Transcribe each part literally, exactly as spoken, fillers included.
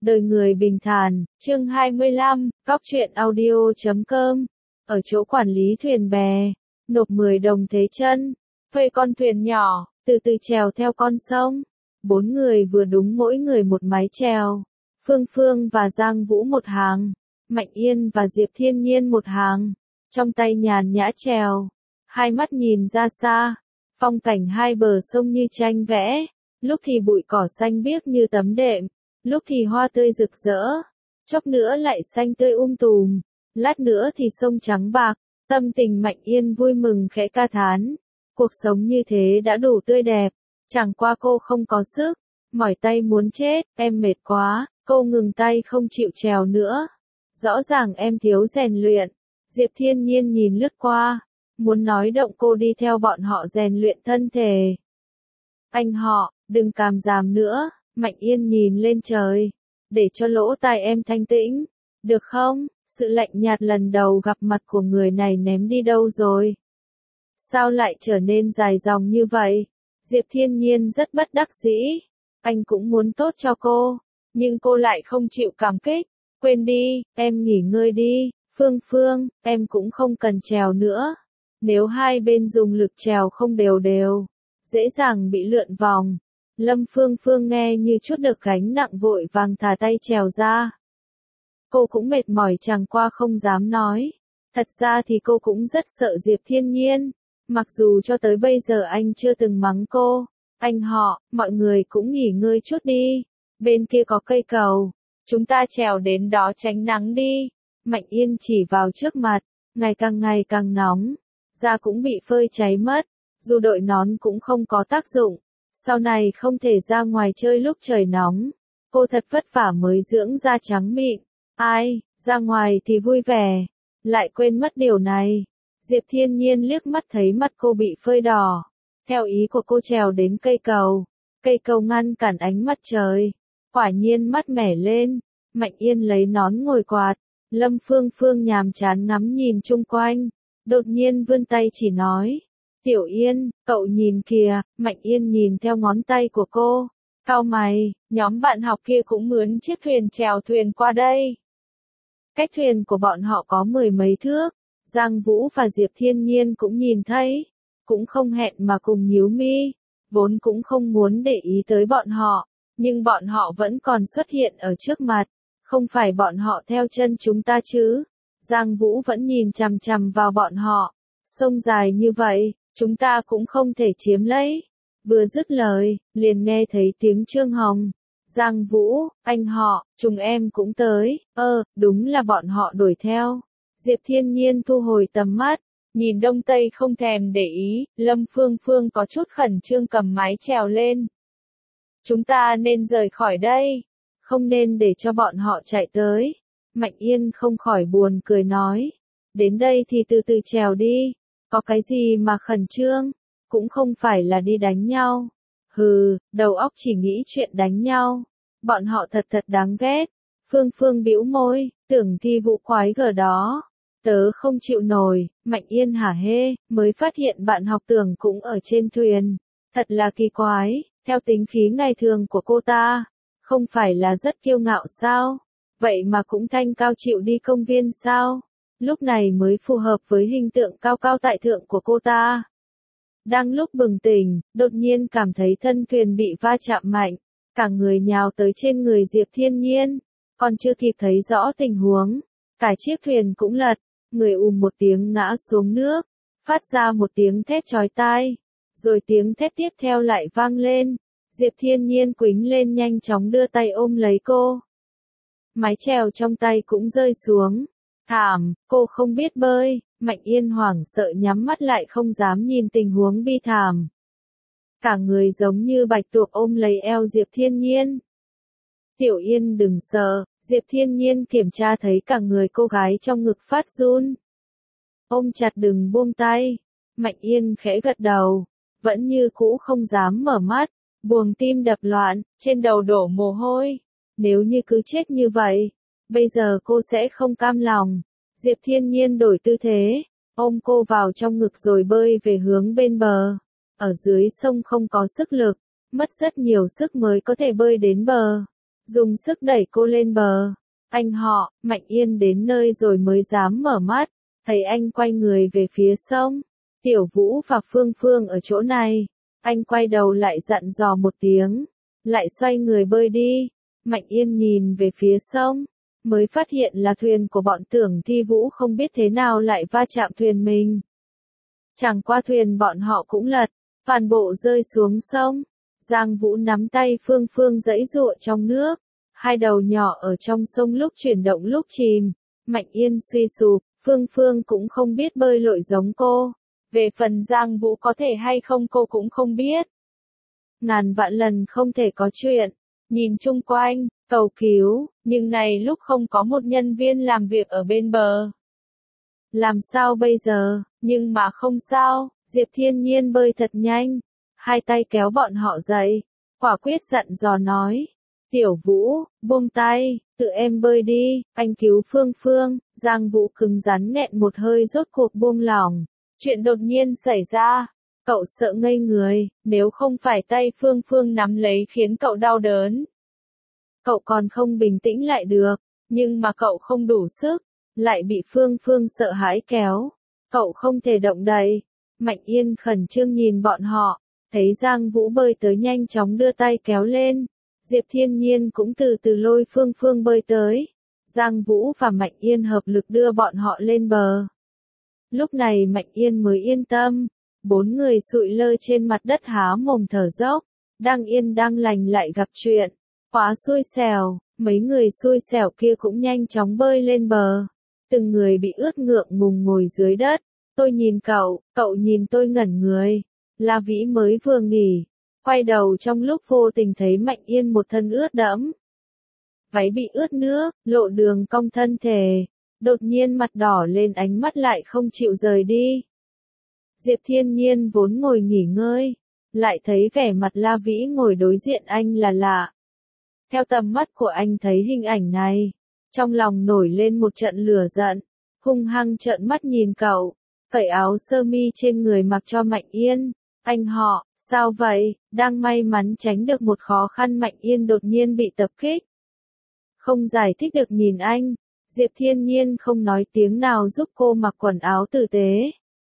Đời người bình thản, chương hai mươi lăm, góc truyện audio chấm com. Ở chỗ quản lý thuyền bè, nộp mười đồng thế chân, thuê con thuyền nhỏ, từ từ chèo theo con sông. Bốn người vừa đúng mỗi người một mái chèo. Phương Phương và Giang Vũ một hàng, Mạnh Yên và Diệp Thiên Nhiên một hàng, trong tay nhàn nhã chèo, hai mắt nhìn ra xa, phong cảnh hai bờ sông như tranh vẽ, lúc thì bụi cỏ xanh biếc như tấm đệm, lúc thì hoa tươi rực rỡ, chốc nữa lại xanh tươi um tùm, lát nữa thì sông trắng bạc. Tâm tình Mạnh Yên vui mừng khẽ ca thán, cuộc sống như thế đã đủ tươi đẹp, chẳng qua cô không có sức, mỏi tay muốn chết, em mệt quá, cô ngừng tay không chịu trèo nữa. Rõ ràng em thiếu rèn luyện. Diệp Thiên Nhiên nhìn lướt qua, muốn nói động cô đi theo bọn họ rèn luyện thân thể. Anh họ, đừng càm ràm nữa. Mạnh Yên nhìn lên trời, để cho lỗ tai em thanh tĩnh, được không? Sự lạnh nhạt lần đầu gặp mặt của người này ném đi đâu rồi? Sao lại trở nên dài dòng như vậy? Diệp Thiên Nhiên rất bất đắc dĩ, anh cũng muốn tốt cho cô, nhưng cô lại không chịu cảm kích. Quên đi, em nghỉ ngơi đi, Phương Phương, em cũng không cần trèo nữa. Nếu hai bên dùng lực trèo không đều đều, dễ dàng bị lượn vòng. Lâm Phương Phương nghe như chút được gánh nặng vội vàng thả tay trèo ra. Cô cũng mệt mỏi chẳng qua không dám nói. Thật ra thì cô cũng rất sợ Diệp Thiên Nhiên. Mặc dù cho tới bây giờ anh chưa từng mắng cô. Anh họ, mọi người cũng nghỉ ngơi chút đi. Bên kia có cây cầu. Chúng ta trèo đến đó tránh nắng đi. Mạnh Yên chỉ vào trước mặt. Ngày càng ngày càng nóng. Da cũng bị phơi cháy mất. Dù đội nón cũng không có tác dụng. Sau này không thể ra ngoài chơi lúc trời nóng. Cô thật vất vả mới dưỡng da trắng mịn. Ai, ra ngoài thì vui vẻ. Lại quên mất điều này. Diệp Thiên Nhiên liếc mắt thấy mặt cô bị phơi đỏ. Theo ý của cô trèo đến cây cầu. Cây cầu ngăn cản ánh mặt trời. Quả nhiên mát mẻ lên. Mạnh Yên lấy nón ngồi quạt. Lâm Phương Phương nhàm chán ngắm nhìn chung quanh. Đột nhiên vươn tay chỉ nói. Tiểu Yên, cậu nhìn kìa. Mạnh Yên nhìn theo ngón tay của cô. Cau mày, nhóm bạn học kia cũng mướn chiếc thuyền chèo thuyền qua đây. Cách thuyền của bọn họ có mười mấy thước. Giang Vũ và Diệp Thiên Nhiên cũng nhìn thấy. Cũng không hẹn mà cùng nhíu mi. Vốn cũng không muốn để ý tới bọn họ. Nhưng bọn họ vẫn còn xuất hiện ở trước mặt. Không phải bọn họ theo chân chúng ta chứ. Giang Vũ vẫn nhìn chằm chằm vào bọn họ. Sông dài như vậy, chúng ta cũng không thể chiếm lấy. Vừa dứt lời, liền nghe thấy tiếng Trương Hồng. Giang Vũ, anh họ, chúng em cũng tới. Ơ, đúng là bọn họ đuổi theo. Diệp Thiên Nhiên thu hồi tầm mắt, nhìn đông tây không thèm để ý. Lâm Phương Phương có chút khẩn trương cầm mái chèo lên. Chúng ta nên rời khỏi đây. Không nên để cho bọn họ chạy tới. Mạnh Yên không khỏi buồn cười nói. Đến đây thì từ từ trèo đi. Có cái gì mà khẩn trương? Cũng không phải là đi đánh nhau. Hừ, đầu óc chỉ nghĩ chuyện đánh nhau. Bọn họ thật thật đáng ghét. Phương Phương bĩu môi, tưởng thi vụ quái gở đó. Tớ không chịu nổi. Mạnh Yên hả hê, mới phát hiện bạn học Tưởng cũng ở trên thuyền. Thật là kỳ quái, theo tính khí ngày thường của cô ta. Không phải là rất kiêu ngạo sao? Vậy mà cũng thanh cao chịu đi công viên sao? Lúc này mới phù hợp với hình tượng cao cao tại thượng của cô ta. Đang lúc bừng tỉnh, đột nhiên cảm thấy thân thuyền bị va chạm mạnh. Cả người nhào tới trên người Diệp Thiên Nhiên. Còn chưa kịp thấy rõ tình huống. Cả chiếc thuyền cũng lật. Người ùm một tiếng ngã xuống nước. Phát ra một tiếng thét chói tai. Rồi tiếng thét tiếp theo lại vang lên. Diệp Thiên Nhiên quĩnh lên nhanh chóng đưa tay ôm lấy cô. Mái chèo trong tay cũng rơi xuống. Thảm, cô không biết bơi. Mạnh Yên hoảng sợ nhắm mắt lại không dám nhìn tình huống bi thảm. Cả người giống như bạch tuộc ôm lấy eo Diệp Thiên Nhiên. Tiểu Yên đừng sợ. Diệp Thiên Nhiên kiểm tra thấy cả người cô gái trong ngực phát run. Ôm chặt đừng buông tay. Mạnh Yên khẽ gật đầu. Vẫn như cũ không dám mở mắt. Buồng tim đập loạn, trên đầu đổ mồ hôi. Nếu như cứ chết như vậy, bây giờ cô sẽ không cam lòng. Diệp Thiên Nhiên đổi tư thế, ôm cô vào trong ngực rồi bơi về hướng bên bờ. Ở dưới sông không có sức lực, mất rất nhiều sức mới có thể bơi đến bờ. dùng sức đẩy cô lên bờ. Anh họ, Mạnh Yên đến nơi rồi mới dám mở mắt, thấy anh quay người về phía sông. Tiểu Vũ và Phương Phương ở chỗ này. Anh quay đầu lại dặn dò một tiếng, lại xoay người bơi đi. Mạnh Yên nhìn về phía sông, mới phát hiện là thuyền của bọn Tưởng Thi Vũ không biết thế nào lại va chạm thuyền mình. Chẳng qua thuyền bọn họ cũng lật, toàn bộ rơi xuống sông. Giang Vũ nắm tay Phương Phương giãy giụa trong nước, hai đầu nhỏ ở trong sông lúc chuyển động lúc chìm. Mạnh Yên suy sụp, Phương Phương cũng không biết bơi lội giống cô. Về phần Giang Vũ có thể hay không cô cũng không biết. Ngàn vạn lần không thể có chuyện. Nhìn chung quanh, cầu cứu, nhưng này lúc không có một nhân viên làm việc ở bên bờ. Làm sao bây giờ, nhưng mà không sao, Diệp Thiên Nhiên bơi thật nhanh. Hai tay kéo bọn họ dậy, quả quyết dặn dò nói. Tiểu Vũ, buông tay, tự em bơi đi, anh cứu Phương Phương. Giang Vũ cứng rắn nghẹn một hơi rốt cuộc buông lỏng. Chuyện đột nhiên xảy ra, cậu sợ ngây người, nếu không phải tay Phương Phương nắm lấy khiến cậu đau đớn. Cậu còn không bình tĩnh lại được, nhưng mà cậu không đủ sức, lại bị Phương Phương sợ hãi kéo. Cậu không thể động đậy. Mạnh Yên khẩn trương nhìn bọn họ, thấy Giang Vũ bơi tới nhanh chóng đưa tay kéo lên. Diệp Thiên Nhiên cũng từ từ lôi Phương Phương bơi tới. Giang Vũ và Mạnh Yên hợp lực đưa bọn họ lên bờ. Lúc này Mạnh Yên mới yên tâm. Bốn người sụi lơ trên mặt đất há mồm thở dốc. Đang yên đang lành lại gặp chuyện. Quá xui xẻo, mấy người xui xẻo kia cũng nhanh chóng bơi lên bờ. Từng người bị ướt ngượng ngùng ngồi dưới đất. Tôi nhìn cậu, cậu nhìn tôi ngẩn người. La Vĩ mới vừa nghỉ, quay đầu trong lúc vô tình thấy Mạnh Yên một thân ướt đẫm. Váy bị ướt nước, lộ đường cong thân thể. Đột nhiên mặt đỏ lên, ánh mắt lại không chịu rời đi. Diệp Thiên Nhiên vốn ngồi nghỉ ngơi, lại thấy vẻ mặt La Vĩ ngồi đối diện anh là lạ. Theo tầm mắt của anh thấy hình ảnh này, trong lòng nổi lên một trận lửa giận, hung hăng trợn mắt nhìn cậu, cởi áo sơ mi trên người mặc cho Mạnh Yên. Anh họ, sao vậy? Đang may mắn tránh được một khó khăn, Mạnh Yên đột nhiên bị tập kích. Không giải thích được nhìn anh, Diệp Thiên Nhiên không nói tiếng nào giúp cô mặc quần áo tử tế.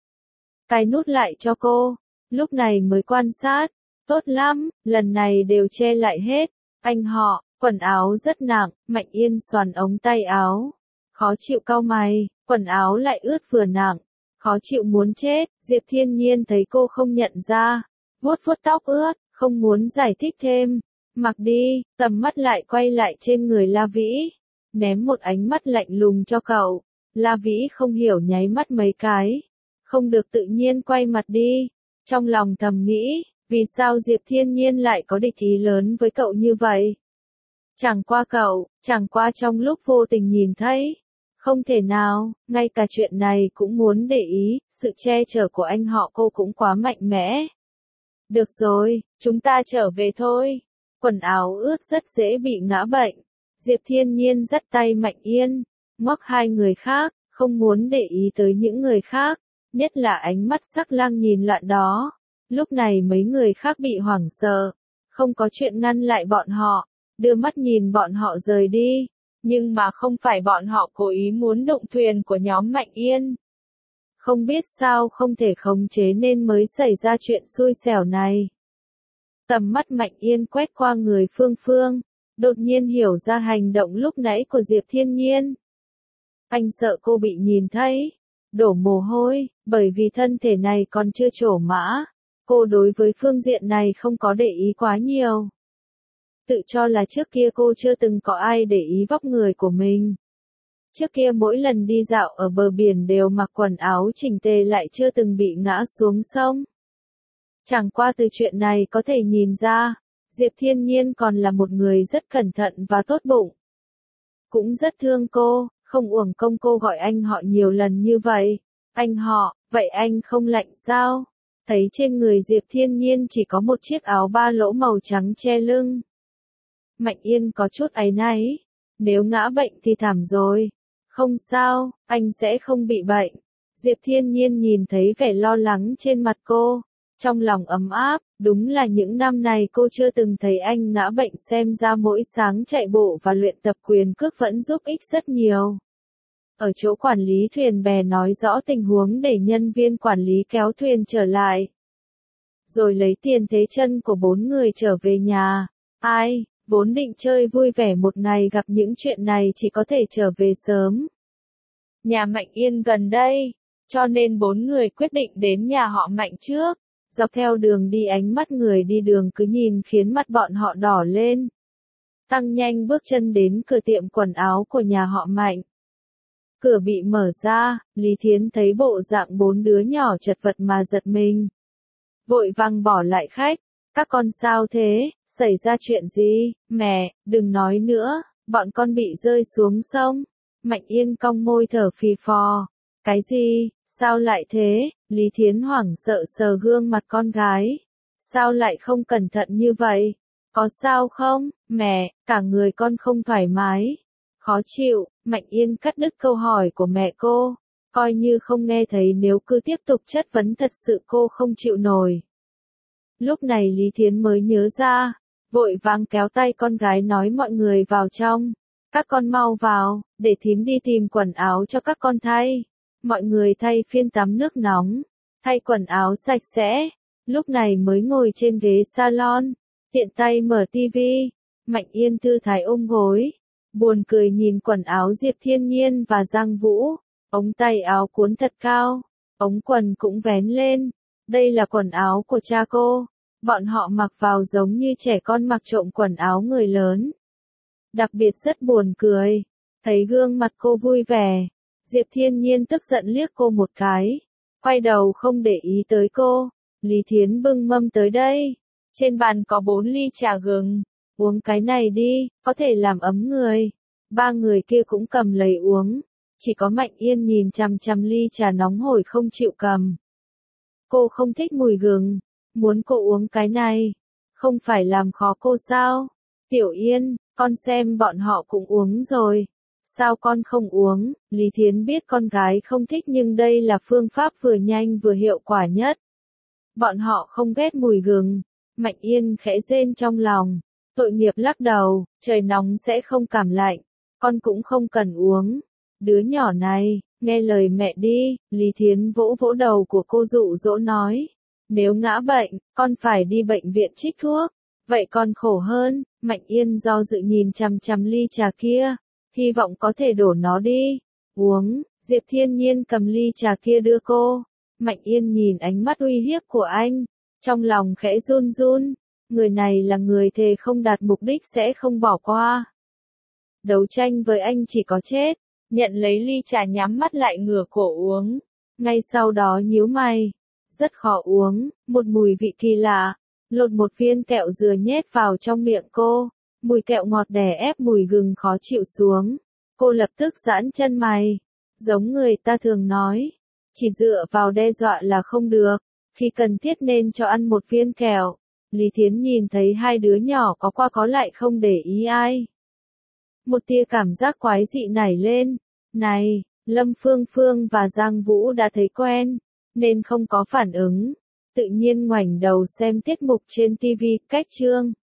Cài nút lại cho cô, lúc này mới quan sát, tốt lắm, lần này đều che lại hết. Anh họ, quần áo rất nặng, Mạnh Yên xoắn ống tay áo. Khó chịu cau mày, quần áo lại ướt vừa nặng. Khó chịu muốn chết, Diệp Thiên Nhiên thấy cô không nhận ra. Vuốt vuốt tóc ướt, không muốn giải thích thêm. Mặc đi, tầm mắt lại quay lại trên người La Vĩ. Ném một ánh mắt lạnh lùng cho cậu. La Vĩ không hiểu nháy mắt mấy cái. Không được tự nhiên quay mặt đi. Trong lòng thầm nghĩ, vì sao Diệp Thiên Nhiên lại có địch ý lớn với cậu như vậy? Chẳng qua cậu, chẳng qua trong lúc vô tình nhìn thấy. Không thể nào, ngay cả chuyện này cũng muốn để ý, sự che chở của anh họ cô cũng quá mạnh mẽ. Được rồi, chúng ta trở về thôi. Quần áo ướt rất dễ bị ngã bệnh. Diệp Thiên Nhiên dắt tay Mạnh Yên, ngoắc hai người khác, không muốn để ý tới những người khác, nhất là ánh mắt sắc lang nhìn loạn đó. Lúc này mấy người khác bị hoảng sợ, không có chuyện ngăn lại bọn họ, đưa mắt nhìn bọn họ rời đi. Nhưng mà không phải bọn họ cố ý muốn đụng thuyền của nhóm Mạnh Yên. Không biết sao không thể khống chế nên mới xảy ra chuyện xui xẻo này. Tầm mắt Mạnh Yên quét qua người Phương Phương, đột nhiên hiểu ra hành động lúc nãy của Diệp Thiên Nhiên. Anh sợ cô bị nhìn thấy, đổ mồ hôi, bởi vì thân thể này còn chưa trổ mã. Cô đối với phương diện này không có để ý quá nhiều. Tự cho là trước kia cô chưa từng có ai để ý vóc người của mình. Trước kia mỗi lần đi dạo ở bờ biển đều mặc quần áo chỉnh tề, lại chưa từng bị ngã xuống sông. Chẳng qua từ chuyện này có thể nhìn ra, Diệp Thiên Nhiên còn là một người rất cẩn thận và tốt bụng. Cũng rất thương cô, không uổng công cô gọi anh họ nhiều lần như vậy. Anh họ, vậy anh không lạnh sao? Thấy trên người Diệp Thiên Nhiên chỉ có một chiếc áo ba lỗ màu trắng che lưng. Mạnh Yên có chút áy náy. Nếu ngã bệnh thì thảm rồi. Không sao, anh sẽ không bị bệnh. Diệp Thiên Nhiên nhìn thấy vẻ lo lắng trên mặt cô. Trong lòng ấm áp, đúng là những năm này cô chưa từng thấy anh ngã bệnh, xem ra mỗi sáng chạy bộ và luyện tập quyền cước vẫn giúp ích rất nhiều. Ở chỗ quản lý thuyền bè nói rõ tình huống để nhân viên quản lý kéo thuyền trở lại. Rồi lấy tiền thế chân của bốn người trở về nhà. Ai, vốn định chơi vui vẻ một ngày gặp những chuyện này chỉ có thể trở về sớm. Nhà Mạnh Yên gần đây, cho nên bốn người quyết định đến nhà họ Mạnh trước. Dọc theo đường đi ánh mắt người đi đường cứ nhìn khiến mắt bọn họ đỏ lên. Tăng nhanh bước chân đến cửa tiệm quần áo của nhà họ Mạnh. Cửa bị mở ra, Lý Thiến thấy bộ dạng bốn đứa nhỏ chật vật mà giật mình. Vội vàng bỏ lại khách, các con sao thế, xảy ra chuyện gì, mẹ, đừng nói nữa, bọn con bị rơi xuống sông. Mạnh Yên cong môi thở phì phò. Cái gì, sao lại thế, Lý Thiến hoảng sợ sờ gương mặt con gái. Sao lại không cẩn thận như vậy, có sao không, mẹ, cả người con không thoải mái. Khó chịu, Mạnh Yên cắt đứt câu hỏi của mẹ cô, coi như không nghe thấy nếu cứ tiếp tục chất vấn thật sự cô không chịu nổi. Lúc này Lý Thiến mới nhớ ra, vội vàng kéo tay con gái nói mọi người vào trong. Các con mau vào, để thím đi tìm quần áo cho các con thay. Mọi người thay phiên tắm nước nóng, thay quần áo sạch sẽ. Lúc này mới ngồi trên ghế salon, tiện tay mở tivi. Mạnh Yên thư thái ôm gối, buồn cười nhìn quần áo Diệp Thiên Nhiên và Giang Vũ. Ống tay áo cuốn thật cao, ống quần cũng vén lên. Đây là quần áo của cha cô. Bọn họ mặc vào giống như trẻ con mặc trộm quần áo người lớn. Đặc biệt rất buồn cười. Thấy gương mặt cô vui vẻ, Diệp Thiên Nhiên tức giận liếc cô một cái, quay đầu không để ý tới cô. Lý Thiến bưng mâm tới đây. Trên bàn có bốn ly trà gừng. Uống cái này đi, có thể làm ấm người. Ba người kia cũng cầm lấy uống. Chỉ có Mạnh Yên nhìn chằm chằm ly trà nóng hổi không chịu cầm. Cô không thích mùi gừng. Muốn cô uống cái này. Không phải làm khó cô sao? Tiểu Yên, con xem bọn họ cũng uống rồi. Sao con không uống? Lý Thiến biết con gái không thích nhưng đây là phương pháp vừa nhanh vừa hiệu quả nhất. Bọn họ không ghét mùi gừng. Mạnh Yên khẽ rên trong lòng. Tội nghiệp lắc đầu, trời nóng sẽ không cảm lạnh. Con cũng không cần uống. Đứa nhỏ này, nghe lời mẹ đi. Lý Thiến vỗ vỗ đầu của cô dụ dỗ nói. Nếu ngã bệnh, con phải đi bệnh viện trích thuốc. Vậy con khổ hơn. Mạnh Yên do dự nhìn chằm chằm ly trà kia. Hy vọng có thể đổ nó đi. Uống, Diệp Thiên Nhiên cầm ly trà kia đưa cô. Mạnh Yên nhìn ánh mắt uy hiếp của anh. Trong lòng khẽ run run. Người này là người thề không đạt mục đích sẽ không bỏ qua. Đấu tranh với anh chỉ có chết. Nhận lấy ly trà nhắm mắt lại ngửa cổ uống. Ngay sau đó nhíu mày. Rất khó uống, một mùi vị kỳ lạ. Lột một viên kẹo dừa nhét vào trong miệng cô. Mùi kẹo ngọt đè ép mùi gừng khó chịu xuống. Cô lập tức giãn chân mày. Giống người ta thường nói. Chỉ dựa vào đe dọa là không được. Khi cần thiết nên cho ăn một viên kẹo. Lý Thiến nhìn thấy hai đứa nhỏ có qua có lại không để ý ai. Một tia cảm giác quái dị nảy lên. Này, Lâm Phương Phương và Giang Vũ đã thấy quen, nên không có phản ứng. Tự nhiên ngoảnh đầu xem tiết mục trên ti vi, cách chương.